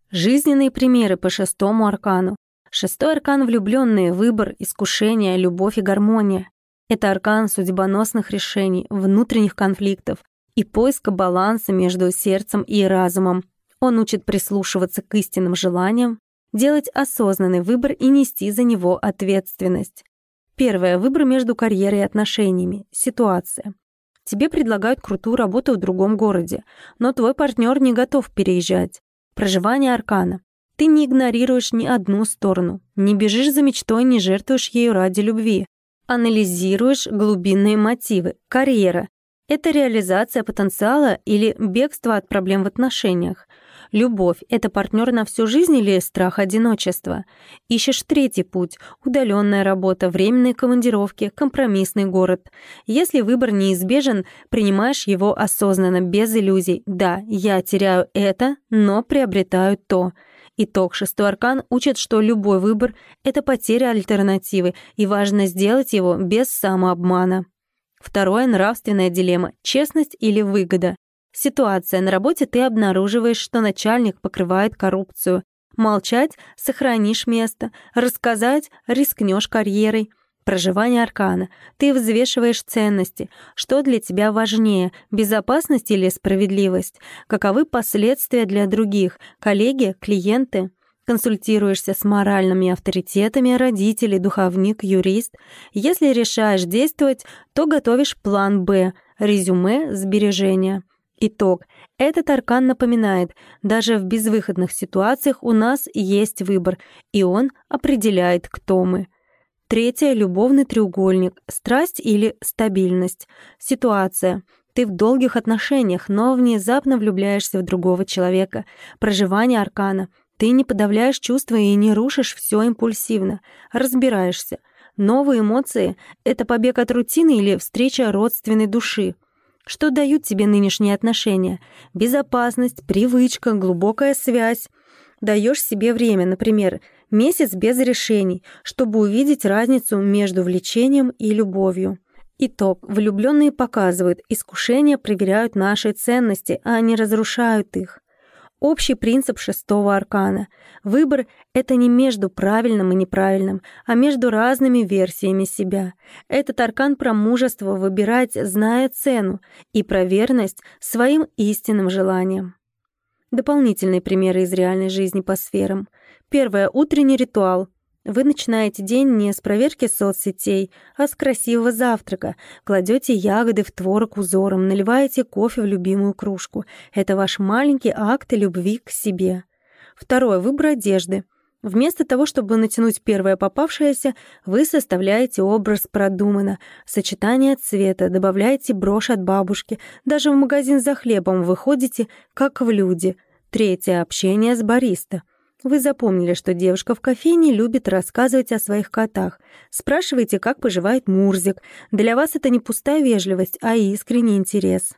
Жизненные примеры по шестому аркану. Шестой аркан — влюбленные, выбор, искушение, любовь и гармония. Это аркан судьбоносных решений, внутренних конфликтов и поиска баланса между сердцем и разумом. Он учит прислушиваться к истинным желаниям, делать осознанный выбор и нести за него ответственность. Первое. Выбор между карьерой и отношениями. Ситуация. Тебе предлагают крутую работу в другом городе, но твой партнер не готов переезжать. Проживание аркана. Ты не игнорируешь ни одну сторону, не бежишь за мечтой, не жертвуешь ею ради любви. Анализируешь глубинные мотивы. Карьера. Это реализация потенциала или бегство от проблем в отношениях. Любовь — это партнер на всю жизнь или страх одиночества. Ищешь третий путь — удаленная работа, временные командировки, компромиссный город. Если выбор неизбежен, принимаешь его осознанно, без иллюзий. Да, я теряю это, но приобретаю то. Итог. Шестой аркан учит, что любой выбор — это потеря альтернативы, и важно сделать его без самообмана. Второе. Нравственная дилемма. Честность или выгода. Ситуация. На работе ты обнаруживаешь, что начальник покрывает коррупцию. Молчать — сохранишь место. Рассказать — рискнешь карьерой. Проживание аркана. Ты взвешиваешь ценности. Что для тебя важнее — безопасность или справедливость? Каковы последствия для других? Коллеги, клиенты? Консультируешься с моральными авторитетами, родители, духовник, юрист. Если решаешь действовать, то готовишь план «Б», резюме, сбережения. Итог. Этот аркан напоминает, даже в безвыходных ситуациях у нас есть выбор, и он определяет, кто мы. Третье. Любовный треугольник. Страсть или стабильность. Ситуация. Ты в долгих отношениях, но внезапно влюбляешься в другого человека. Проживание аркана. Ты не подавляешь чувства и не рушишь все импульсивно. Разбираешься. Новые эмоции — это побег от рутины или встреча родственной души. Что дают тебе нынешние отношения? Безопасность, привычка, глубокая связь. Даешь себе время, например, месяц без решений, чтобы увидеть разницу между влечением и любовью. Итог. Влюбленные показывают, искушения проверяют наши ценности, а не разрушают их. Общий принцип шестого аркана. Выбор — это не между правильным и неправильным, а между разными версиями себя. Этот аркан про мужество выбирать, зная цену, и про верность своим истинным желаниям. Дополнительные примеры из реальной жизни по сферам. Первое. Утренний ритуал. Вы начинаете день не с проверки соцсетей, а с красивого завтрака. Кладете ягоды в творог узором, наливаете кофе в любимую кружку. Это ваш маленький акт любви к себе. Второе. Выбор одежды. Вместо того, чтобы натянуть первое попавшееся, вы составляете образ продуманно. Сочетание цвета, добавляете брошь от бабушки. Даже в магазин за хлебом выходите, как в люди. Третье. Общение с бариста. Вы запомнили, что девушка в кофейне любит рассказывать о своих котах. Спрашиваете, как поживает Мурзик. Для вас это не пустая вежливость, а искренний интерес.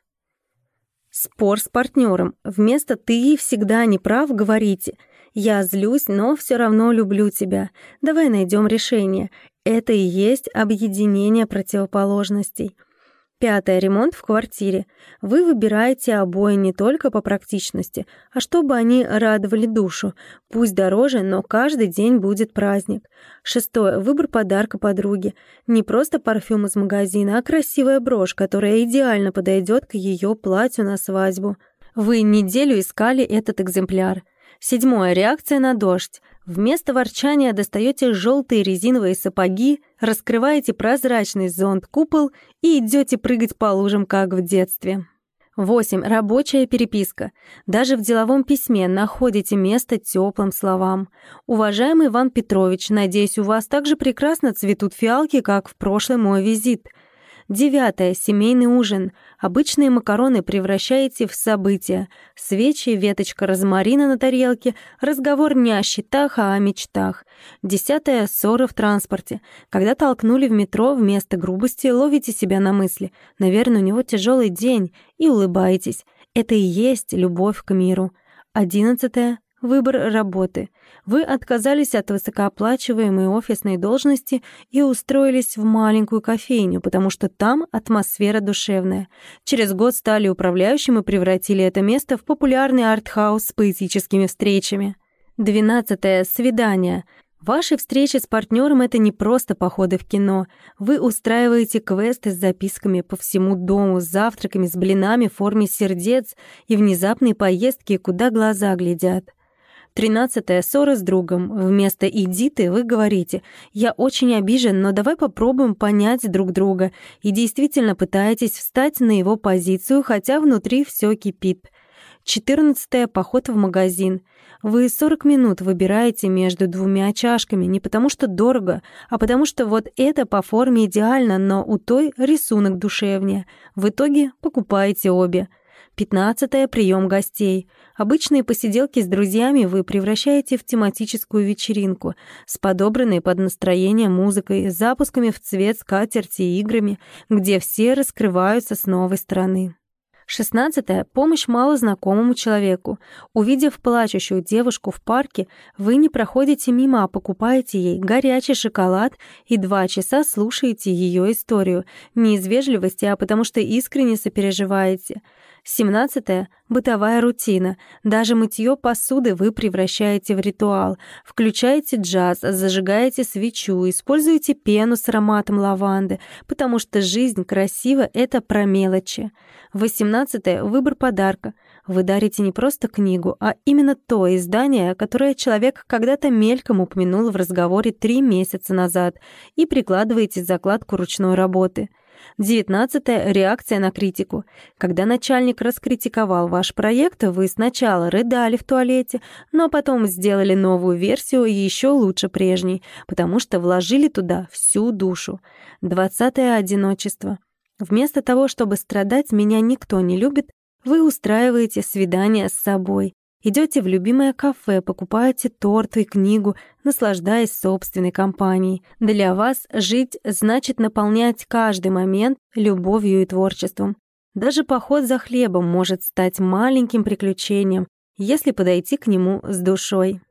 Спор с партнером. Вместо «ты всегда не прав» говорите «я злюсь, но все равно люблю тебя. Давай найдем решение». Это и есть объединение противоположностей. Пятое. Ремонт в квартире. Вы выбираете обои не только по практичности, а чтобы они радовали душу. Пусть дороже, но каждый день будет праздник. Шестое. Выбор подарка подруге. Не просто парфюм из магазина, а красивая брошь, которая идеально подойдет к ее платью на свадьбу. Вы неделю искали этот экземпляр. Седьмое. Реакция на дождь. Вместо ворчания достаете желтые резиновые сапоги, раскрываете прозрачный зонт-купол и идете прыгать по лужам, как в детстве. 8. Рабочая переписка. Даже в деловом письме находите место теплым словам. Уважаемый Иван Петрович, надеюсь, у вас так же прекрасно цветут фиалки, как в прошлый мой визит. 9. Семейный ужин. Обычные макароны превращаете в события. Свечи, веточка розмарина на тарелке, разговор не о счетах, а о мечтах. 10. Ссора в транспорте. Когда толкнули в метро, вместо грубости ловите себя на мысли. Наверное, у него тяжелый день, и улыбаетесь. Это и есть любовь к миру. 11. Выбор работы. Вы отказались от высокооплачиваемой офисной должности и устроились в маленькую кофейню, потому что там атмосфера душевная. Через год стали управляющим и превратили это место в популярный артхаус с поэтическими встречами. 12. Свидание. Ваши встречи с партнером — это не просто походы в кино. Вы устраиваете квесты с записками по всему дому, с завтраками, с блинами в форме сердец и внезапные поездки, куда глаза глядят. 13. Ссора с другом. Вместо «иди ты» вы говорите: «Я очень обижен, но давай попробуем понять друг друга». И действительно пытаетесь встать на его позицию, хотя внутри все кипит. 14. Поход в магазин. Вы 40 минут выбираете между двумя чашками не потому что дорого, а потому что вот это по форме идеально, но у той рисунок душевнее. В итоге покупаете обе. 15. Прием гостей. Обычные посиделки с друзьями вы превращаете в тематическую вечеринку с подобранной под настроение музыкой, запусками в цвет скатерти и играми, где все раскрываются с новой стороны. 16. Помощь малознакомому человеку. Увидев плачущую девушку в парке, вы не проходите мимо, а покупаете ей горячий шоколад и 2 часа слушаете ее историю. Не из вежливости, а потому что искренне сопереживаете. 17. Бытовая рутина. Даже мытье посуды вы превращаете в ритуал. Включаете джаз, зажигаете свечу, используете пену с ароматом лаванды, потому что жизнь красива — это про мелочи. 18. Выбор подарка. Вы дарите не просто книгу, а именно то издание, которое человек когда-то мельком упомянул в разговоре 3 месяца назад, и прикладываете закладку ручной работы. 19. Реакция на критику. Когда начальник раскритиковал ваш проект, вы сначала рыдали в туалете, но потом сделали новую версию еще лучше прежней, потому что вложили туда всю душу. 20. Одиночество. Вместо того, чтобы страдать «меня никто не любит», вы устраиваете свидание с собой. Идете в любимое кафе, покупаете торт и книгу, наслаждаясь собственной компанией. Для вас жить значит наполнять каждый момент любовью и творчеством. Даже поход за хлебом может стать маленьким приключением, если подойти к нему с душой.